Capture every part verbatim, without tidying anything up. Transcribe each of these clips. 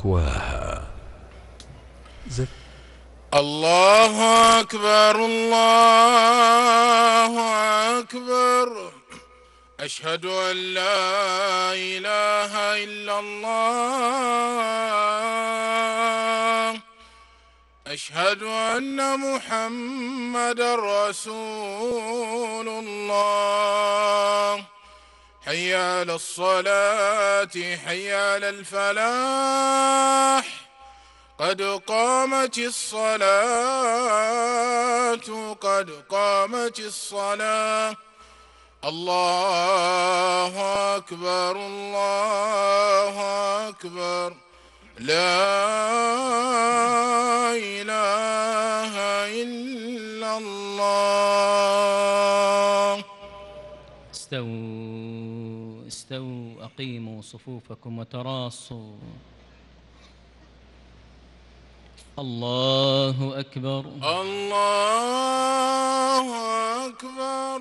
وتقواها. زك الله أكبر الله أكبر. أشهد أن لا إله إلا الله. أشهد أن محمدًا رسول الله. حي على الصلاة حي على الفلاح. قد قامت الصلاة قد قامت الصلاة. الله أكبر الله أكبر. لا إله إلا الله. استووا استووا أقيموا صفوفكم وتراصوا. الله أكبر الله أكبر.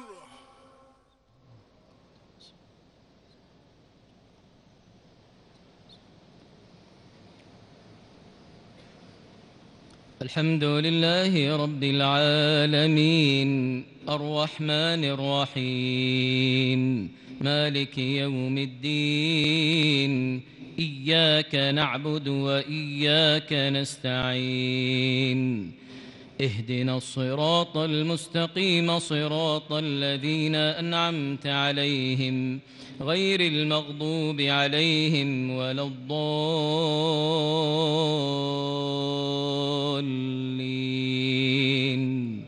الحمد لله رب العالمين الرحمن الرحيم مالك يوم الدين. إياك نعبد وإياك نستعين. اهدنا الصراط المستقيم صراط الذين أنعمت عليهم غير المغضوب عليهم ولا الضالين.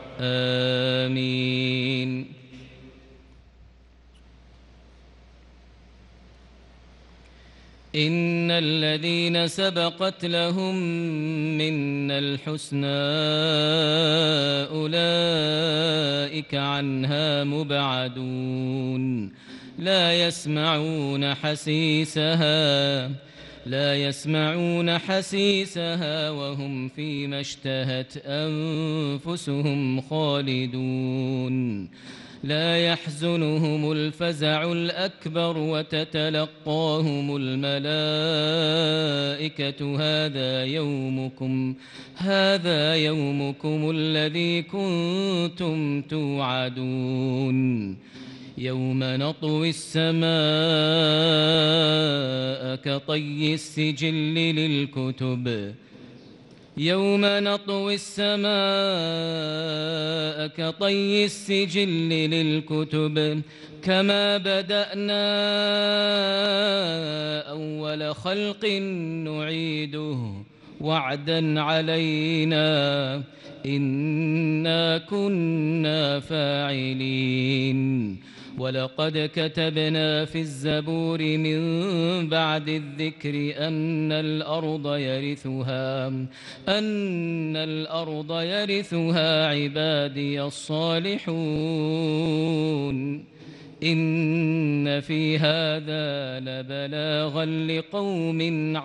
آمين. إن الذين سبقت لهم منا الحسنى أولئك عنها مبعدون. لا يسمعون حسيسها لا يسمعون حسيسها وهم فيما اشتهت أنفسهم خالدون. لا يحزنهم الفزع الأكبر وتتلقاهم الملائكة هذا يومكم هذا يومكم الذي كنتم توعدون. يوم نطوي السماء كطي السجل للكتب يوم نطوي السماء كطي السجل للكتب كما بدأنا أول خلق نعيده وعدا علينا إنا كنا فاعلين. ولقد كتبنا في الزبور من بعد الذكر أن الأرض يرثها أن الأرض يرثها عبادي الصالحون. إن في هذا لبلاغا لقوم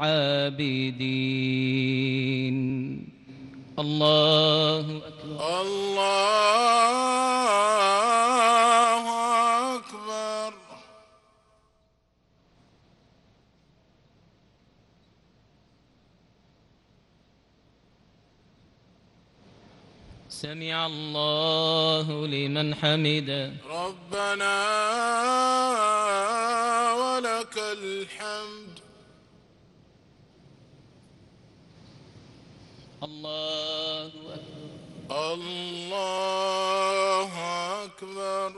عابدين. الله أكبر الله أكبر. سمع الله لمن حمده. ربنا ولك الحمد. الله أكبر الله أكبر.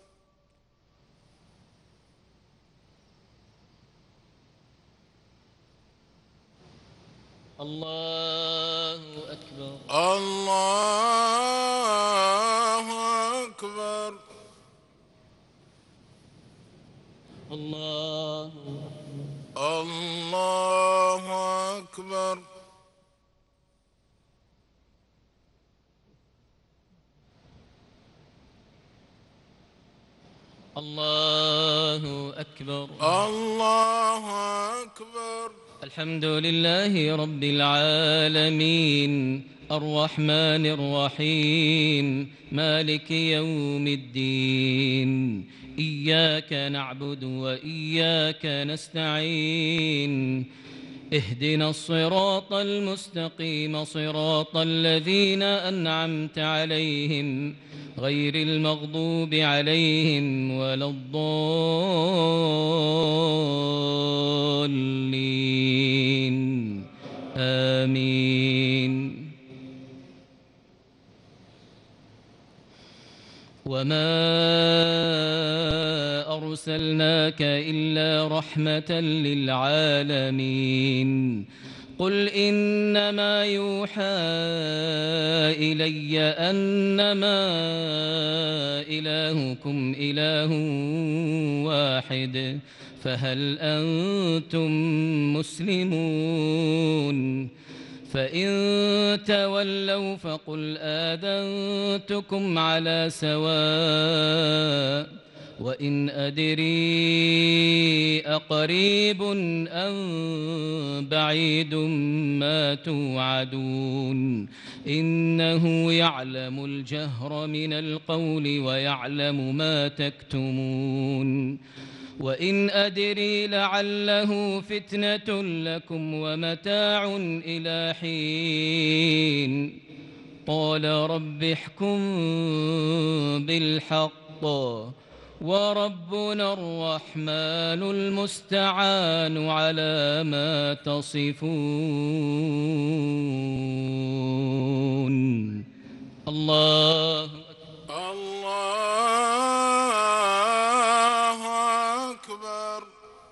الله أكبر الله أكبر. الله الله أكبر. الله أكبر الله أكبر. الحمد لله رب العالمين الرحمن الرحيم مالك يوم الدين. إياك نعبد وإياك نستعين. اهدنا الصراط المستقيم صراط الذين أنعمت عليهم غير المغضوب عليهم ولا الضالين آمين. وما أرسلناك إلا رحمة للعالمين. قل إنما يوحى إلي أنما إلهكم إله واحد فهل أنتم مسلمون؟ فإن تولوا فقل آذنتكم على سواء وإن أدري أقريب أم بعيد ما توعدون إنه يعلم الجهر من القول ويعلم ما تكتمون. وإن أدري لعله فتنة لكم ومتاع إلى حين قال رب احكم بالحق وربنا الرحمن المستعان على ما تصفون. الله الله أكبر.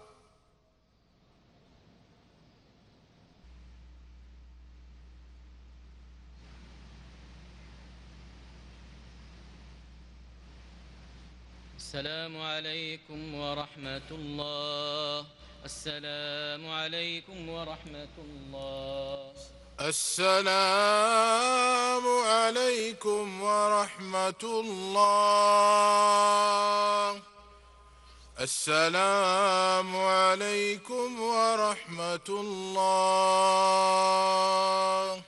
السلام عليكم ورحمة الله. السلام عليكم ورحمة الله. السلام عليكم ورحمة الله. السلام عليكم ورحمة الله.